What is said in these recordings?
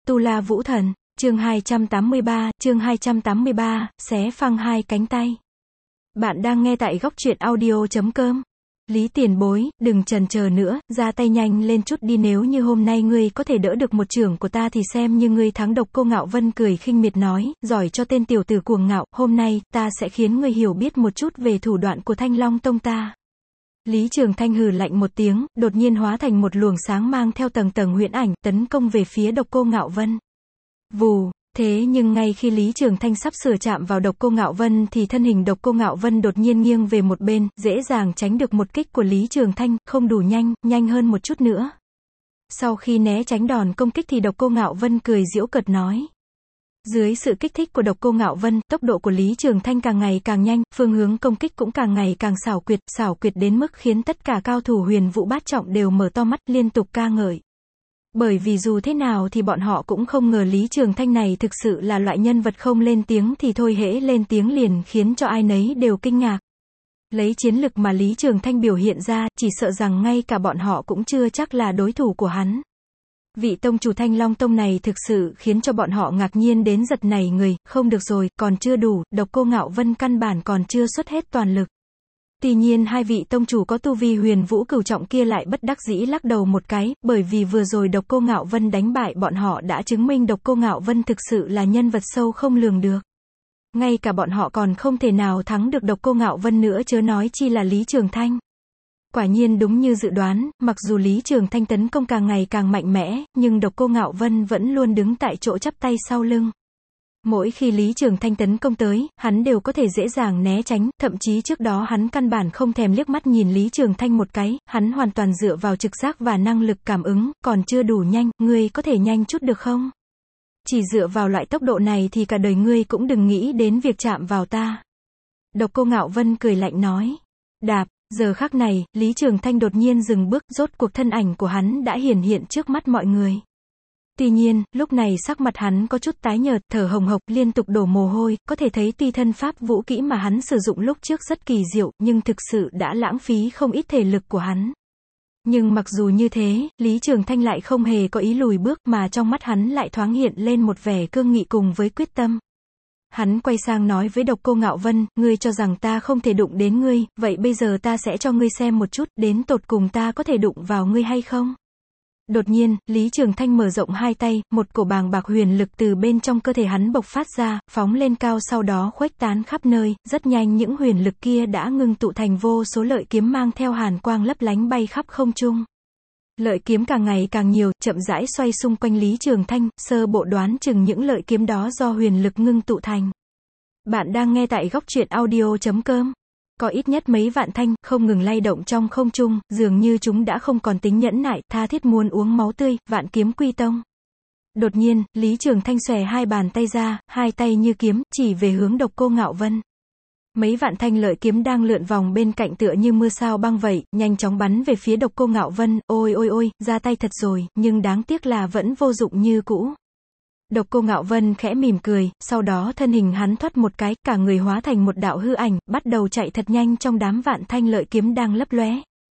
Tu La Vũ Thần, chương 283, xé phăng hai cánh tay. Bạn đang nghe tại góc truyện audio.com. Lý Tiền Bối, đừng chần chờ nữa, ra tay nhanh lên chút đi, nếu như hôm nay ngươi có thể đỡ được một chưởng của ta thì xem như ngươi thắng. Độc Cô Ngạo Vân cười khinh miệt nói, giỏi cho tên tiểu tử cuồng ngạo, hôm nay, ta sẽ khiến ngươi hiểu biết một chút về thủ đoạn của Thanh Long Tông ta. Lý Trường Thanh hừ lạnh một tiếng, đột nhiên hóa thành một luồng sáng mang theo tầng tầng huyễn ảnh, tấn công về phía Độc Cô Ngạo Vân. Vù, thế nhưng ngay khi Lý Trường Thanh sắp sửa chạm vào Độc Cô Ngạo Vân thì thân hình Độc Cô Ngạo Vân đột nhiên nghiêng về một bên, dễ dàng tránh được một kích của Lý Trường Thanh, không đủ nhanh, nhanh hơn một chút nữa. Sau khi né tránh đòn công kích thì Độc Cô Ngạo Vân cười giễu cợt nói. Dưới sự kích thích của Độc Cô Ngạo Vân, tốc độ của Lý Trường Thanh càng ngày càng nhanh, phương hướng công kích cũng càng ngày càng xảo quyệt đến mức khiến tất cả cao thủ Huyền Vũ Bát Trọng đều mở to mắt liên tục ca ngợi. Bởi vì dù thế nào thì bọn họ cũng không ngờ Lý Trường Thanh này thực sự là loại nhân vật không lên tiếng thì thôi, hễ lên tiếng liền khiến cho ai nấy đều kinh ngạc. Lấy chiến lực mà Lý Trường Thanh biểu hiện ra, chỉ sợ rằng ngay cả bọn họ cũng chưa chắc là đối thủ của hắn. Vị tông chủ Thanh Long Tông này thực sự khiến cho bọn họ ngạc nhiên đến giật nảy người, không được rồi, còn chưa đủ, Độc Cô Ngạo Vân căn bản còn chưa xuất hết toàn lực. Tuy nhiên hai vị tông chủ có tu vi Huyền Vũ Cửu Trọng kia lại bất đắc dĩ lắc đầu một cái, bởi vì vừa rồi Độc Cô Ngạo Vân đánh bại bọn họ đã chứng minh Độc Cô Ngạo Vân thực sự là nhân vật sâu không lường được. Ngay cả bọn họ còn không thể nào thắng được Độc Cô Ngạo Vân nữa, chớ nói chi là Lý Trường Thanh. Quả nhiên đúng như dự đoán, mặc dù Lý Trường Thanh tấn công càng ngày càng mạnh mẽ, nhưng Độc Cô Ngạo Vân vẫn luôn đứng tại chỗ chắp tay sau lưng. Mỗi khi Lý Trường Thanh tấn công tới, hắn đều có thể dễ dàng né tránh, thậm chí trước đó hắn căn bản không thèm liếc mắt nhìn Lý Trường Thanh một cái, hắn hoàn toàn dựa vào trực giác và năng lực cảm ứng, còn chưa đủ nhanh, ngươi có thể nhanh chút được không? Chỉ dựa vào loại tốc độ này thì cả đời ngươi cũng đừng nghĩ đến việc chạm vào ta. Độc Cô Ngạo Vân cười lạnh nói. Đạp, giờ khắc này, Lý Trường Thanh đột nhiên dừng bước, rốt cuộc thân ảnh của hắn đã hiển hiện trước mắt mọi người. Tuy nhiên, lúc này sắc mặt hắn có chút tái nhợt, thở hồng hộc, liên tục đổ mồ hôi, có thể thấy tuy thân pháp vũ kỹ mà hắn sử dụng lúc trước rất kỳ diệu, nhưng thực sự đã lãng phí không ít thể lực của hắn. Nhưng mặc dù như thế, Lý Trường Thanh lại không hề có ý lùi bước, mà trong mắt hắn lại thoáng hiện lên một vẻ cương nghị cùng với quyết tâm. Hắn quay sang nói với Độc Cô Ngạo Vân, ngươi cho rằng ta không thể đụng đến ngươi, vậy bây giờ ta sẽ cho ngươi xem một chút, đến tột cùng ta có thể đụng vào ngươi hay không? Đột nhiên, Lý Trường Thanh mở rộng hai tay, một cổ bàng bạc huyền lực từ bên trong cơ thể hắn bộc phát ra, phóng lên cao sau đó khuếch tán khắp nơi, rất nhanh những huyền lực kia đã ngưng tụ thành vô số lợi kiếm mang theo hàn quang lấp lánh bay khắp không trung. Lợi kiếm càng ngày càng nhiều, chậm rãi xoay xung quanh Lý Trường Thanh, sơ bộ đoán chừng những lợi kiếm đó do huyền lực ngưng tụ thành. Bạn đang nghe tại góc truyện audio.com. Có ít nhất mấy vạn thanh, không ngừng lay động trong không trung, dường như chúng đã không còn tính nhẫn nại, tha thiết muốn uống máu tươi, Vạn Kiếm Quy Tông. Đột nhiên, Lý Trường Thanh xòe hai bàn tay ra, hai tay như kiếm, chỉ về hướng Độc Cô Ngạo Vân. Mấy vạn thanh lợi kiếm đang lượn vòng bên cạnh tựa như mưa sao băng vậy, nhanh chóng bắn về phía Độc Cô Ngạo Vân, ôi ôi ôi, ra tay thật rồi, nhưng đáng tiếc là vẫn vô dụng như cũ. Độc Cô Ngạo Vân khẽ mỉm cười, sau đó thân hình hắn thoát một cái, cả người hóa thành một đạo hư ảnh, bắt đầu chạy thật nhanh trong đám vạn thanh lợi kiếm đang lấp lóe.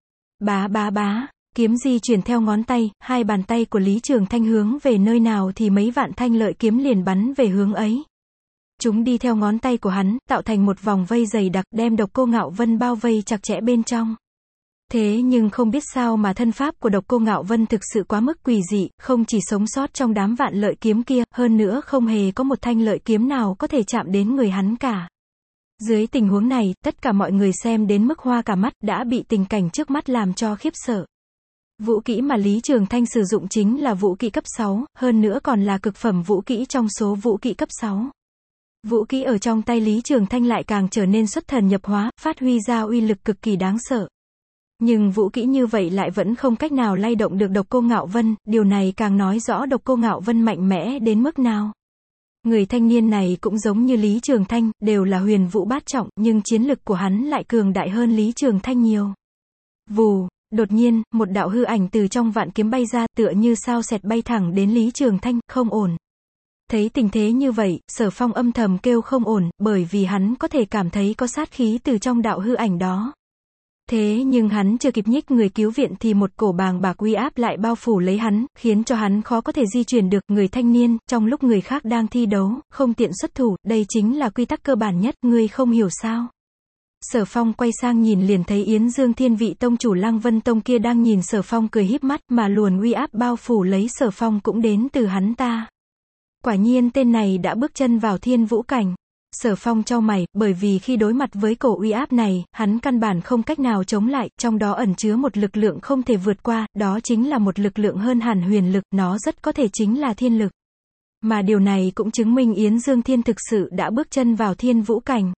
Bá bá bá, kiếm di chuyển theo ngón tay, hai bàn tay của Lý Trường Thanh hướng về nơi nào thì mấy vạn thanh lợi kiếm liền bắn về hướng ấy. Chúng đi theo ngón tay của hắn, tạo thành một vòng vây dày đặc, đem Độc Cô Ngạo Vân bao vây chặt chẽ bên trong. Thế nhưng không biết sao mà thân pháp của Độc Cô Ngạo Vân thực sự quá mức quỷ dị, không chỉ sống sót trong đám vạn lợi kiếm kia, hơn nữa không hề có một thanh lợi kiếm nào có thể chạm đến người hắn cả. Dưới tình huống này, tất cả mọi người xem đến mức hoa cả mắt, đã bị tình cảnh trước mắt làm cho khiếp sợ. Vũ kỹ mà Lý Trường Thanh sử dụng chính là vũ kỹ cấp 6, hơn nữa còn là cực phẩm vũ kỹ trong số vũ kỹ cấp 6. Vũ kỹ ở trong tay Lý Trường Thanh lại càng trở nên xuất thần nhập hóa, phát huy ra uy lực cực kỳ đáng sợ. Nhưng vũ kỹ như vậy lại vẫn không cách nào lay động được Độc Cô Ngạo Vân, điều này càng nói rõ Độc Cô Ngạo Vân mạnh mẽ đến mức nào. Người thanh niên này cũng giống như Lý Trường Thanh, đều là Huyền Vũ Bát Trọng, nhưng chiến lực của hắn lại cường đại hơn Lý Trường Thanh nhiều. Vù, đột nhiên, một đạo hư ảnh từ trong vạn kiếm bay ra, tựa như sao sẹt bay thẳng đến Lý Trường Thanh, không ổn. Thấy tình thế như vậy, Sở Phong âm thầm kêu không ổn, bởi vì hắn có thể cảm thấy có sát khí từ trong đạo hư ảnh đó. Thế nhưng hắn chưa kịp nhích người cứu viện thì một cổ bàng bạc uy áp lại bao phủ lấy hắn, khiến cho hắn khó có thể di chuyển được. Người thanh niên, trong lúc người khác đang thi đấu, không tiện xuất thủ, đây chính là quy tắc cơ bản nhất, ngươi không hiểu sao? Sở Phong quay sang nhìn liền thấy Yến Dương Thiên vị tông chủ Lăng Vân Tông kia đang nhìn Sở Phong cười híp mắt, mà luồn uy áp bao phủ lấy Sở Phong cũng đến từ hắn ta. Quả nhiên tên này đã bước chân vào thiên vũ cảnh. Sở Phong chau mày, bởi vì khi đối mặt với cổ uy áp này, hắn căn bản không cách nào chống lại, trong đó ẩn chứa một lực lượng không thể vượt qua, đó chính là một lực lượng hơn hẳn huyền lực, nó rất có thể chính là thiên lực. Mà điều này cũng chứng minh Yến Dương Thiên thực sự đã bước chân vào thiên vũ cảnh.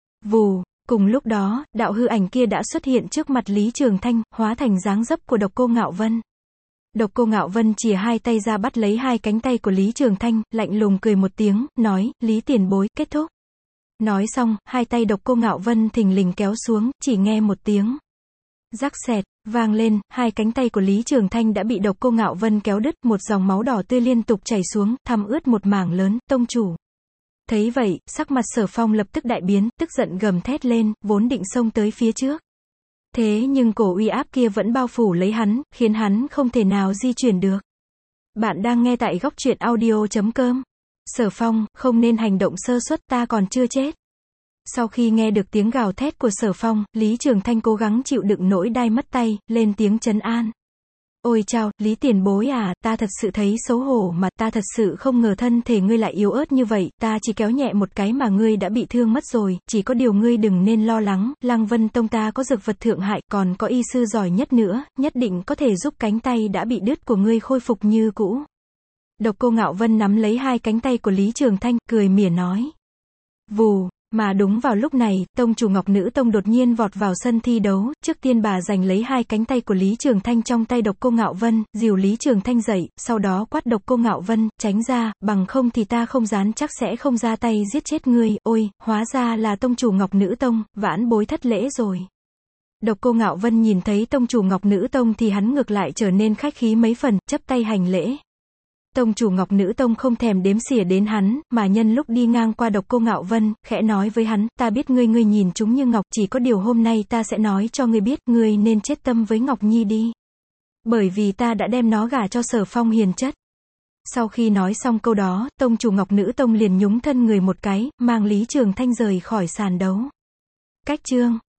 Vù, cùng lúc đó, đạo hư ảnh kia đã xuất hiện trước mặt Lý Trường Thanh, hóa thành dáng dấp của Độc Cô Ngạo Vân. Độc Cô Ngạo Vân chìa hai tay ra bắt lấy hai cánh tay của Lý Trường Thanh, lạnh lùng cười một tiếng, nói, Lý tiền bối, kết thúc. Nói xong, hai tay Độc Cô Ngạo Vân thình lình kéo xuống, chỉ nghe một tiếng rắc xẹt, vang lên, hai cánh tay của Lý Trường Thanh đã bị Độc Cô Ngạo Vân kéo đứt, một dòng máu đỏ tươi liên tục chảy xuống, thấm ướt một mảng lớn, tông chủ. Thấy vậy, sắc mặt Sở Phong lập tức đại biến, tức giận gầm thét lên, vốn định xông tới phía trước. Thế nhưng cổ uy áp kia vẫn bao phủ lấy hắn, khiến hắn không thể nào di chuyển được. Bạn đang nghe tại góc truyện audio.com. Sở Phong, không nên hành động sơ suất, ta còn chưa chết. Sau khi nghe được tiếng gào thét của Sở Phong, Lý Trường Thanh cố gắng chịu đựng nỗi đai mất tay, lên tiếng trấn an. Ôi chao, Lý tiền bối à, ta thật sự thấy xấu hổ mà, ta thật sự không ngờ thân thể ngươi lại yếu ớt như vậy, ta chỉ kéo nhẹ một cái mà ngươi đã bị thương mất rồi, chỉ có điều ngươi đừng nên lo lắng, Lăng Vân Tông ta có dược vật thượng hại, còn có y sư giỏi nhất nữa, nhất định có thể giúp cánh tay đã bị đứt của ngươi khôi phục như cũ. Độc Cô Ngạo Vân nắm lấy hai cánh tay của Lý Trường Thanh, cười mỉa nói. Vù. Mà đúng vào lúc này, tông chủ Ngọc Nữ Tông đột nhiên vọt vào sân thi đấu, trước tiên bà giành lấy hai cánh tay của Lý Trường Thanh trong tay Độc Cô Ngạo Vân, dìu Lý Trường Thanh dậy, sau đó quát Độc Cô Ngạo Vân, tránh ra, bằng không thì ta không dám chắc sẽ không ra tay giết chết ngươi. Ôi, hóa ra là tông chủ Ngọc Nữ Tông, vãn bối thất lễ rồi. Độc Cô Ngạo Vân nhìn thấy tông chủ Ngọc Nữ Tông thì hắn ngược lại trở nên khách khí mấy phần, chấp tay hành lễ. Tông chủ Ngọc Nữ Tông không thèm đếm xỉa đến hắn, mà nhân lúc đi ngang qua Độc Cô Ngạo Vân, khẽ nói với hắn, ta biết ngươi nhìn chúng như ngọc, chỉ có điều hôm nay ta sẽ nói cho ngươi biết, ngươi nên chết tâm với Ngọc Nhi đi. Bởi vì ta đã đem nó gả cho Sở Phong hiền chất. Sau khi nói xong câu đó, tông chủ Ngọc Nữ Tông liền nhúng thân người một cái, mang Lý Trường Thanh rời khỏi sàn đấu. Cách chương